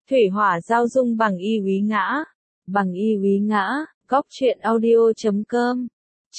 Thủy hỏa giao dung bằng y úy ngã. Bằng y úy ngã, góc truyện audio.com.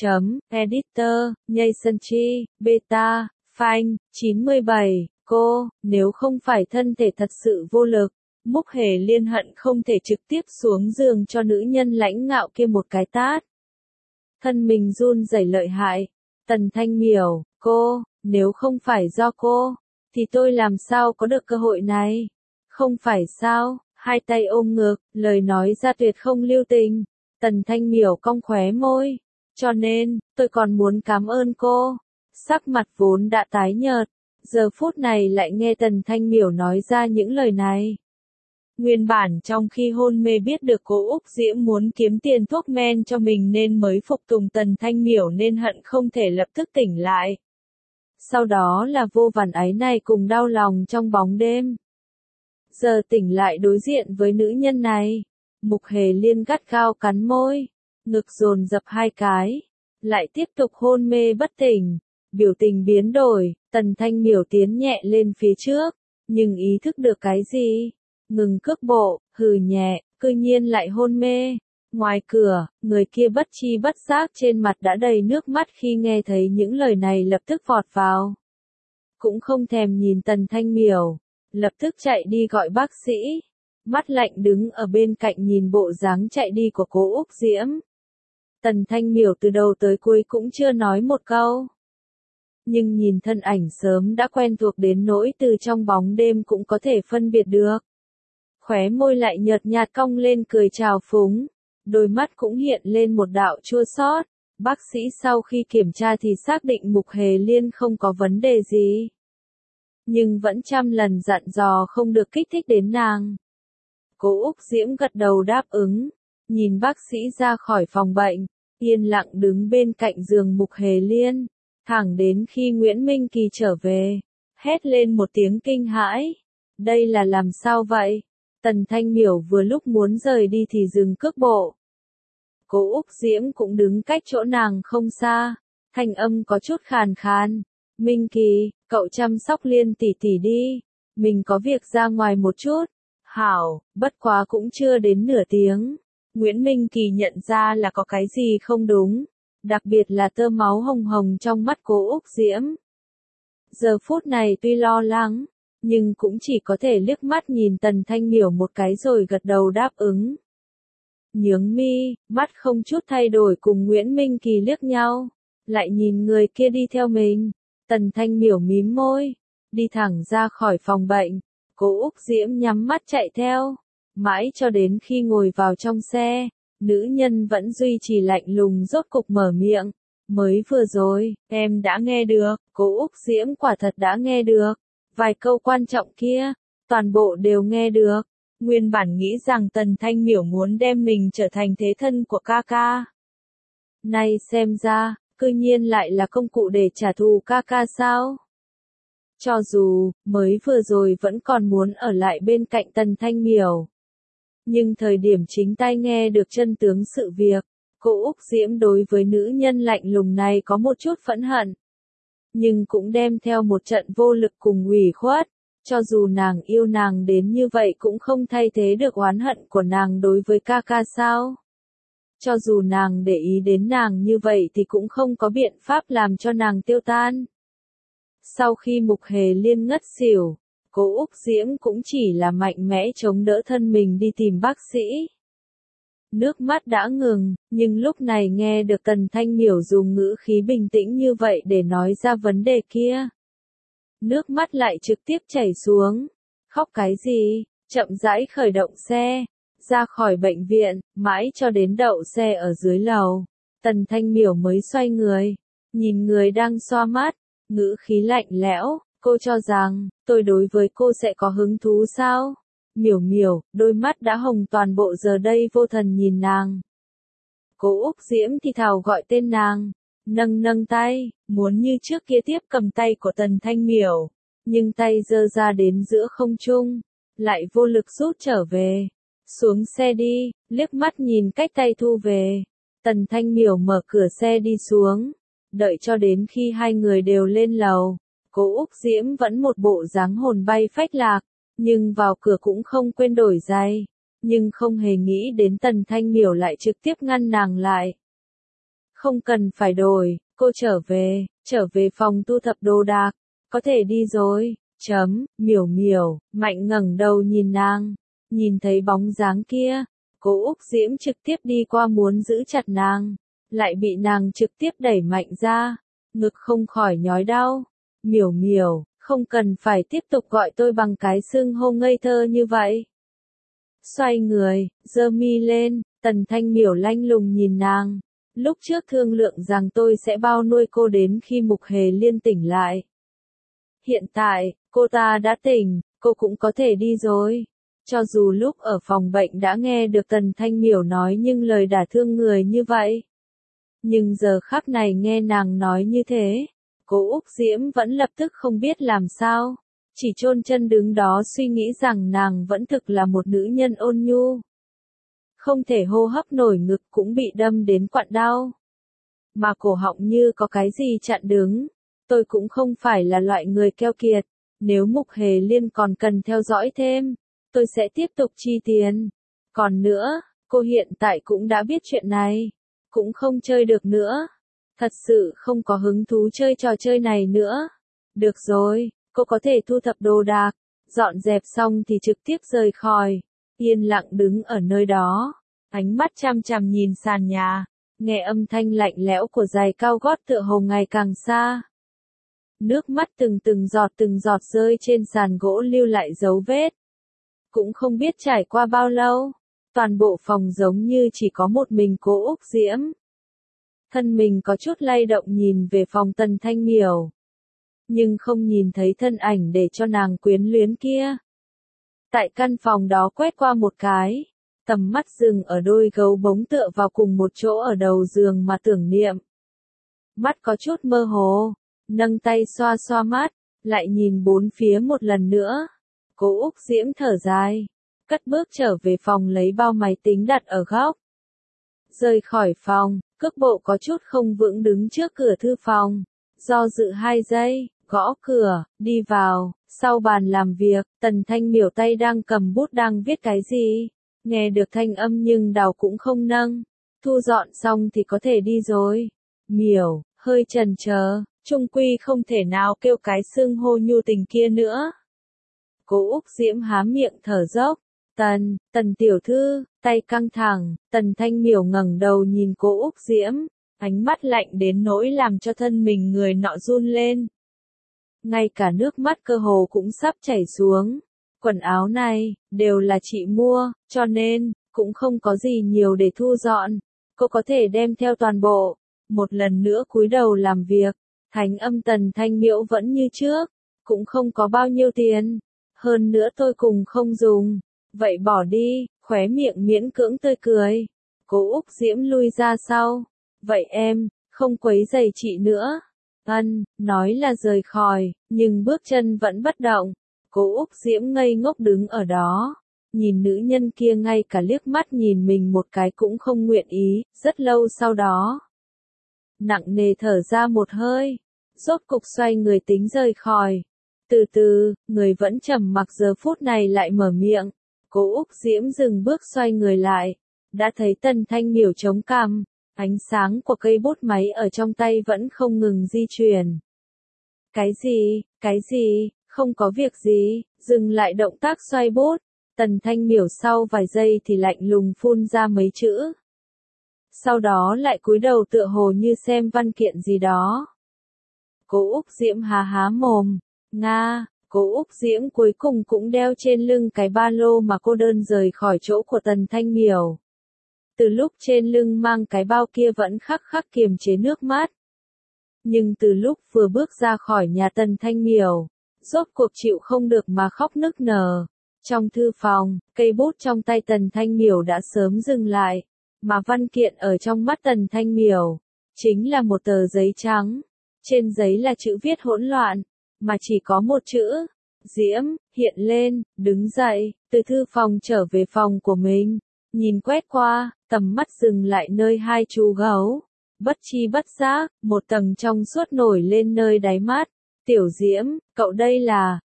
Editor, Jason Chi, Beta, Phanh, 97, cô, nếu không phải thân thể thật sự vô lực, Mục Hề Liên hận không thể trực tiếp xuống giường cho nữ nhân lãnh ngạo kia một cái tát. Thân mình run rẩy lợi hại. Tần Thanh Miểu, cô, nếu không phải do cô, thì tôi làm sao có được cơ hội này? Không phải sao? Hai tay ôm ngực, lời nói ra tuyệt không lưu tình. Tần Thanh Miểu cong khóe môi. Cho nên, tôi còn muốn cảm ơn cô. Sắc mặt vốn đã tái nhợt, giờ phút này lại nghe Tần Thanh Miểu nói ra những lời này. Nguyên bản trong khi hôn mê biết được cô Úc Diễm muốn kiếm tiền thuốc men cho mình nên mới phục tùng Tần Thanh Miểu nên hận không thể lập tức tỉnh lại. Sau đó là vô vàn áy này cùng đau lòng trong bóng đêm. Giờ tỉnh lại đối diện với nữ nhân này, Mục Hề Liên gắt gao cắn môi, ngực dồn dập hai cái, lại tiếp tục hôn mê bất tỉnh, biểu tình biến đổi, Tần Thanh Miểu tiến nhẹ lên phía trước, nhưng ý thức được cái gì? Ngừng cước bộ, hừ nhẹ, cư nhiên lại hôn mê. Ngoài cửa, người kia bất chi bất giác trên mặt đã đầy nước mắt khi nghe thấy những lời này lập tức vọt vào. Cũng không thèm nhìn Tần Thanh Miểu, lập tức chạy đi gọi bác sĩ. Mắt lạnh đứng ở bên cạnh nhìn bộ dáng chạy đi của cô Úc Diễm. Tần Thanh Miểu từ đầu tới cuối cũng chưa nói một câu. Nhưng nhìn thân ảnh sớm đã quen thuộc đến nỗi từ trong bóng đêm cũng có thể phân biệt được. Khóe môi lại nhợt nhạt cong lên cười trào phúng, đôi mắt cũng hiện lên một đạo chua xót. Bác sĩ sau khi kiểm tra thì xác định Mục Hề Liên không có vấn đề gì. Nhưng vẫn trăm lần dặn dò không được kích thích đến nàng. Cô Úc Diễm gật đầu đáp ứng, nhìn bác sĩ ra khỏi phòng bệnh, yên lặng đứng bên cạnh giường Mục Hề Liên, thẳng đến khi Nguyễn Minh Kỳ trở về, hét lên một tiếng kinh hãi. Đây là làm sao vậy? Tần Thanh Miểu vừa lúc muốn rời đi thì dừng cước bộ. Cô Úc Diễm cũng đứng cách chỗ nàng không xa, thanh âm có chút khàn khàn. Minh Kỳ, cậu chăm sóc Liên tỷ tỷ đi, mình có việc ra ngoài một chút. Hảo, bất quá cũng chưa đến nửa tiếng. Nguyễn Minh Kỳ nhận ra là có cái gì không đúng, đặc biệt là tơ máu hồng hồng trong mắt cô Úc Diễm. Giờ phút này tuy lo lắng, nhưng cũng chỉ có thể liếc mắt nhìn Tần Thanh Miểu một cái rồi gật đầu đáp ứng. Nhướng mi, mắt không chút thay đổi cùng Nguyễn Minh Kỳ liếc nhau, lại nhìn người kia đi theo mình. Tần Thanh Miểu mím môi, đi thẳng ra khỏi phòng bệnh. Cô Úc Diễm nhắm mắt chạy theo, mãi cho đến khi ngồi vào trong xe, nữ nhân vẫn duy trì lạnh lùng rốt cục mở miệng. Mới vừa rồi, em đã nghe được, cô Úc Diễm quả thật đã nghe được. Vài câu quan trọng kia, toàn bộ đều nghe được. Nguyên bản nghĩ rằng Tần Thanh Miểu muốn đem mình trở thành thế thân của ca ca. Nay xem ra, cư nhiên lại là công cụ để trả thù ca ca sao? Cho dù, mới vừa rồi vẫn còn muốn ở lại bên cạnh Tần Thanh Miểu. Nhưng thời điểm chính tai nghe được chân tướng sự việc, cô Úc Diễm đối với nữ nhân lạnh lùng này có một chút phẫn hận. Nhưng cũng đem theo một trận vô lực cùng ủy khuất, cho dù nàng yêu nàng đến như vậy cũng không thay thế được oán hận của nàng đối với ca ca sao. Cho dù nàng để ý đến nàng như vậy thì cũng không có biện pháp làm cho nàng tiêu tan. Sau khi Mục Hề Liên ngất xỉu, cô Úc Diễm cũng chỉ là mạnh mẽ chống đỡ thân mình đi tìm bác sĩ. Nước mắt đã ngừng, nhưng lúc này nghe được Tần Thanh Miểu dùng ngữ khí bình tĩnh như vậy để nói ra vấn đề kia. Nước mắt lại trực tiếp chảy xuống. Khóc cái gì? Chậm rãi khởi động xe, ra khỏi bệnh viện, mãi cho đến đậu xe ở dưới lầu. Tần Thanh Miểu mới xoay người, nhìn người đang xoa mắt, ngữ khí lạnh lẽo, cô cho rằng, tôi đối với cô sẽ có hứng thú sao? Miểu Miểu, đôi mắt đã hồng toàn bộ giờ đây vô thần nhìn nàng. Cô Úc Diễm thì thào gọi tên nàng, nâng tay, muốn như trước kia tiếp cầm tay của Tần Thanh Miểu, nhưng tay giơ ra đến giữa không trung, lại vô lực rút trở về. Xuống xe đi, liếc mắt nhìn cách tay thu về. Tần Thanh Miểu mở cửa xe đi xuống, đợi cho đến khi hai người đều lên lầu. Cô Úc Diễm vẫn một bộ dáng hồn bay phách lạc, nhưng vào cửa cũng không quên đổi giày, nhưng không hề nghĩ đến Tần Thanh Miểu lại trực tiếp ngăn nàng lại. Không cần phải đổi, cô trở về phòng thu thập đồ đạc, có thể đi rồi, Miểu Miểu, Mạnh ngẩng đầu nhìn nàng, nhìn thấy bóng dáng kia, Cố Úc Diễm trực tiếp đi qua muốn giữ chặt nàng, lại bị nàng trực tiếp đẩy mạnh ra, ngực không khỏi nhói đau. Miểu Miểu, không cần phải tiếp tục gọi tôi bằng cái xưng hô ngây thơ như vậy. Xoay người, giơ mi lên, Tần Thanh Miểu lanh lùng nhìn nàng. Lúc trước thương lượng rằng tôi sẽ bao nuôi cô đến khi Mục Hề Liên tỉnh lại. Hiện tại, cô ta đã tỉnh, cô cũng có thể đi rồi. Cho dù lúc ở phòng bệnh đã nghe được Tần Thanh Miểu nói những lời đả thương người như vậy. Nhưng giờ khắc này nghe nàng nói như thế, Cố Úc Diễm vẫn lập tức không biết làm sao. Chỉ chôn chân đứng đó suy nghĩ rằng nàng vẫn thực là một nữ nhân ôn nhu. Không thể hô hấp nổi, ngực cũng bị đâm đến quặn đau. Mà cổ họng như có cái gì chặn đứng. Tôi cũng không phải là loại người keo kiệt. Nếu Mục Hề Liên còn cần theo dõi thêm, tôi sẽ tiếp tục chi tiền. Còn nữa, cô hiện tại cũng đã biết chuyện này. Cũng không chơi được nữa. Thật sự không có hứng thú chơi trò chơi này nữa. Được rồi, cô có thể thu thập đồ đạc. Dọn dẹp xong thì trực tiếp rời khỏi. Yên lặng đứng ở nơi đó. Ánh mắt chằm chằm nhìn sàn nhà. Nghe âm thanh lạnh lẽo của giày cao gót tựa hồ ngày càng xa. Nước mắt từng giọt rơi trên sàn gỗ lưu lại dấu vết. Cũng không biết trải qua bao lâu, toàn bộ phòng giống như chỉ có một mình Cố Úc Diễm. Thân mình có chút lay động nhìn về phòng Tần Thanh Miểu. Nhưng không nhìn thấy thân ảnh để cho nàng quyến luyến kia. Tại căn phòng đó quét qua một cái, tầm mắt dừng ở đôi gấu bóng tựa vào cùng một chỗ ở đầu giường mà tưởng niệm. Mắt có chút mơ hồ, nâng tay xoa xoa mắt, lại nhìn bốn phía một lần nữa. Cố Úc Diễm thở dài, cất bước trở về phòng lấy bao máy tính đặt ở góc. Rời khỏi phòng, cước bộ có chút không vững đứng trước cửa thư phòng, do dự 2 giây, gõ cửa, đi vào, sau bàn làm việc, Tần Thanh Miểu tay đang cầm bút đang viết cái gì, nghe được thanh âm nhưng đầu cũng không nâng, thu dọn xong thì có thể đi rồi. Miểu, hơi chần chờ, chung quy không thể nào kêu cái xưng hô nhu tình kia nữa. Cố Úc Diễm há miệng thở dốc. Tần tiểu thư, tay căng thẳng, Tần Thanh Miểu ngẩng đầu nhìn Cố Úc Diễm, ánh mắt lạnh đến nỗi làm cho thân mình người nọ run lên. Ngay cả nước mắt cơ hồ cũng sắp chảy xuống. Quần áo này, đều là chị mua, cho nên, cũng không có gì nhiều để thu dọn. Cô có thể đem theo toàn bộ. Một lần nữa cúi đầu làm việc, thanh âm Tần Thanh Miểu vẫn như trước, cũng không có bao nhiêu tiền. Hơn nữa tôi cùng không dùng. Vậy bỏ đi, khóe miệng miễn cưỡng tươi cười. Cố Úc Diễm lui ra sau. Vậy em, không quấy rầy chị nữa. Nói là rời khỏi, nhưng bước chân vẫn bất động. Cố Úc Diễm ngây ngốc đứng ở đó. Nhìn nữ nhân kia ngay cả liếc mắt nhìn mình một cái cũng không nguyện ý, rất lâu sau đó. Nặng nề thở ra một hơi. Rốt cục xoay người tính rời khỏi. Từ từ, người vẫn trầm mặc giờ phút này lại mở miệng. Cố Úc Diễm dừng bước xoay người lại. Đã thấy Tần Thanh Miểu chống cằm. Ánh sáng của cây bút máy ở trong tay vẫn không ngừng di chuyển. Cái gì, không có việc gì, dừng lại động tác xoay bút. Tần Thanh Miểu sau vài giây thì lạnh lùng phun ra mấy chữ. Sau đó lại cúi đầu tựa hồ như xem văn kiện gì đó. Cố Úc Diễm há há mồm. Cố Úc Diễm cuối cùng cũng đeo trên lưng cái ba lô mà cô đơn rời khỏi chỗ của Tần Thanh Miểu. Từ lúc trên lưng mang cái bao kia vẫn khắc kiềm chế nước mắt. Nhưng từ lúc vừa bước ra khỏi nhà Tần Thanh Miểu, rốt cuộc chịu không được mà khóc nức nở. Trong thư phòng, cây bút trong tay Tần Thanh Miểu đã sớm dừng lại, mà văn kiện ở trong mắt Tần Thanh Miểu, chính là một tờ giấy trắng. Trên giấy là chữ viết hỗn loạn, mà chỉ có một chữ, Diễm, hiện lên, đứng dậy, từ thư phòng trở về phòng của mình. Nhìn quét qua, tầm mắt dừng lại nơi 2 chú gấu. Bất chi bất giác, một tầng trong suốt nổi lên nơi đáy mắt. Tiểu Diễm, cậu đây là,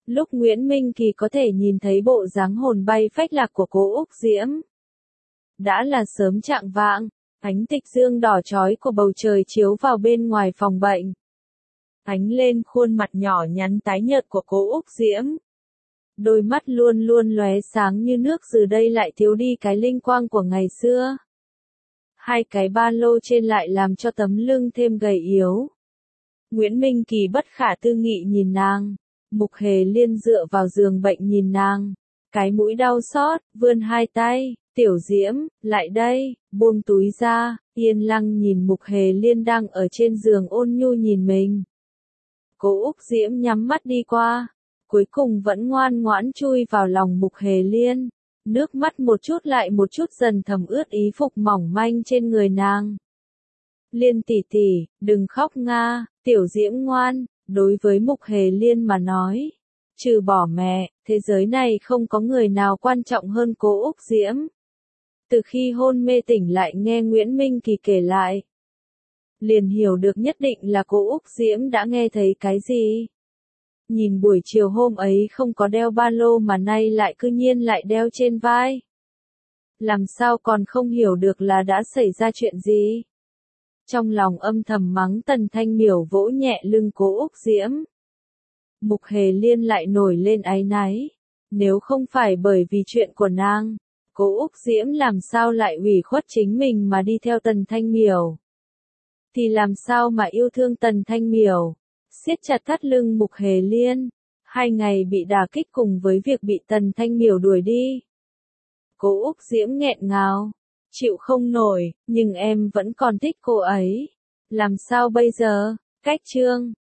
Lúc Nguyễn Minh Kỳ có thể nhìn thấy bộ dáng hồn bay phách lạc của cô Úc Diễm. Đã là sớm chạng vạng, ánh tịch dương đỏ chói của bầu trời chiếu vào bên ngoài phòng bệnh. Ánh lên khuôn mặt nhỏ nhắn tái nhợt của cô Úc Diễm. Đôi mắt luôn luôn lóe sáng như nước giờ đây lại thiếu đi cái linh quang của ngày xưa. Hai cái ba lô trên lại làm cho tấm lưng thêm gầy yếu. Nguyễn Minh Kỳ bất khả tư nghị nhìn nàng. Mục Hề Liên dựa vào giường bệnh nhìn nàng. Cái mũi đau xót, vươn hai tay. Tiểu Diễm, lại đây, buông túi ra, yên lặng nhìn Mục Hề Liên đang ở trên giường ôn nhu nhìn mình. Cô Úc Diễm nhắm mắt đi qua. Cuối cùng vẫn ngoan ngoãn chui vào lòng Mục Hề Liên. Nước mắt một chút lại một chút dần thấm ướt y phục mỏng manh trên người nàng. Liên tỷ tỷ, đừng khóc nga, Tiểu Diễm ngoan, đối với Mục Hề Liên mà nói. Trừ bỏ mẹ, thế giới này không có người nào quan trọng hơn cô Úc Diễm. Từ khi hôn mê tỉnh lại nghe Nguyễn Minh Kỳ kể lại. Liền hiểu được nhất định là cô Úc Diễm đã nghe thấy cái gì. Nhìn buổi chiều hôm ấy không có đeo ba lô mà nay lại cư nhiên lại đeo trên vai. Làm sao còn không hiểu được là đã xảy ra chuyện gì. Trong lòng âm thầm mắng Tần Thanh Miểu vỗ nhẹ lưng cô Úc Diễm. Mục Hề Liên lại nổi lên áy náy. Nếu không phải bởi vì chuyện của nàng, cô Úc Diễm làm sao lại ủy khuất chính mình mà đi theo Tần Thanh Miểu. Thì làm sao mà yêu thương Tần Thanh Miểu. Siết chặt thắt lưng Mục Hề Liên. 2 ngày bị đả kích cùng với việc bị Tần Thanh Miểu đuổi đi. Cô Úc Diễm nghẹn ngào. Chịu không nổi, nhưng em vẫn còn thích cô ấy. Làm sao bây giờ? Cách chương